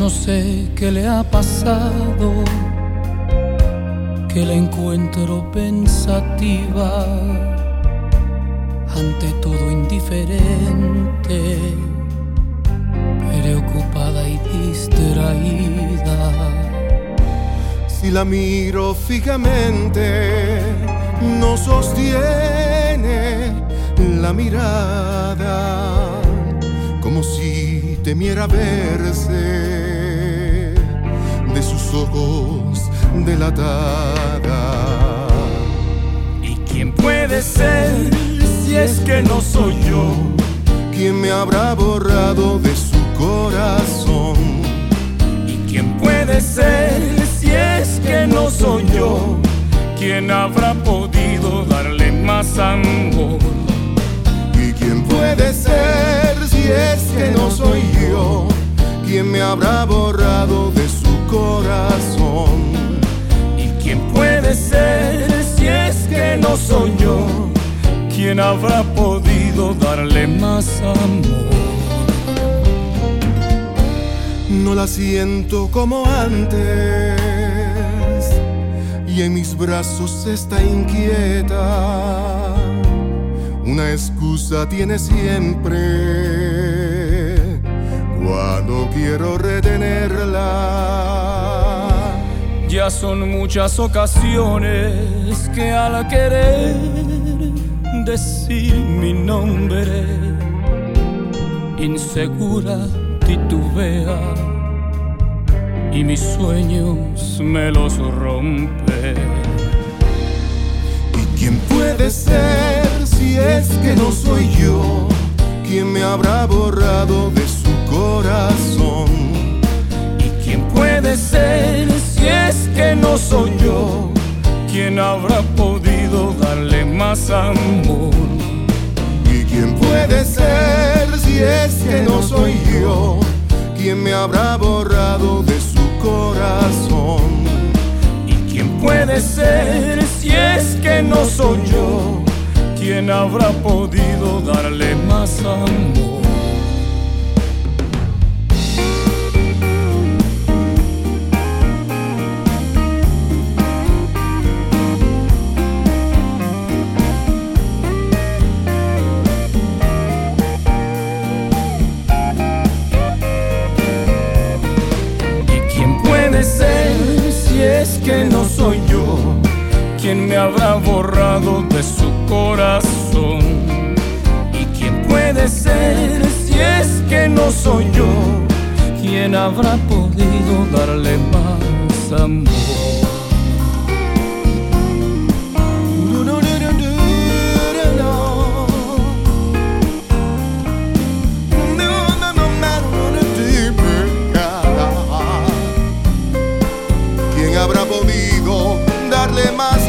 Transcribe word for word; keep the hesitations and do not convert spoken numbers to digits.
no sé qué le ha pasado, que la encuentro pensativa, ante todo indiferente, preocupada y distraída. Si la miro fijamente, no sostiene la mirada, como si temiera verse de sus ojos delatada. ¿Y quién puede ser si es que no soy yo? ¿Quién me habrá borrado de su corazón? ¿Y quién puede ser si es que no soy yo? ¿Quién habrá podido darle más amor? ¿Y quién puede ser si es que no soy yo? ¿Quién me habrá borrado de su corazón? ¿Y quién puede ser si es que no soy yo? ¿Quién habrá podido darle más amor? No la siento como antes, y en mis brazos está inquieta. Una excusa tiene siempre cuando quiero retenerla. Ya son muchas ocasiones que al querer decir mi nombre, insegura titubea y mis sueños me los rompe. ¿Y quién puede ser si es que no soy yo? ¿Quién me habrá borrado de su corazón? ¿Y quién puede ser si es que no soy yo? ¿Quién habrá podido darle más amor? ¿Y quién puede ser si es que no soy yo? ¿Quién me habrá borrado de su corazón? ¿Y quién puede ser si es que no soy yo? ¿Quién habrá podido darle más amor? Si es que no soy yo, ¿quién me habrá borrado de su corazón? ¿Y quién puede ser si es que no soy yo? ¿Quién habrá podido darle más amor? ¿Quién habrá podido darle más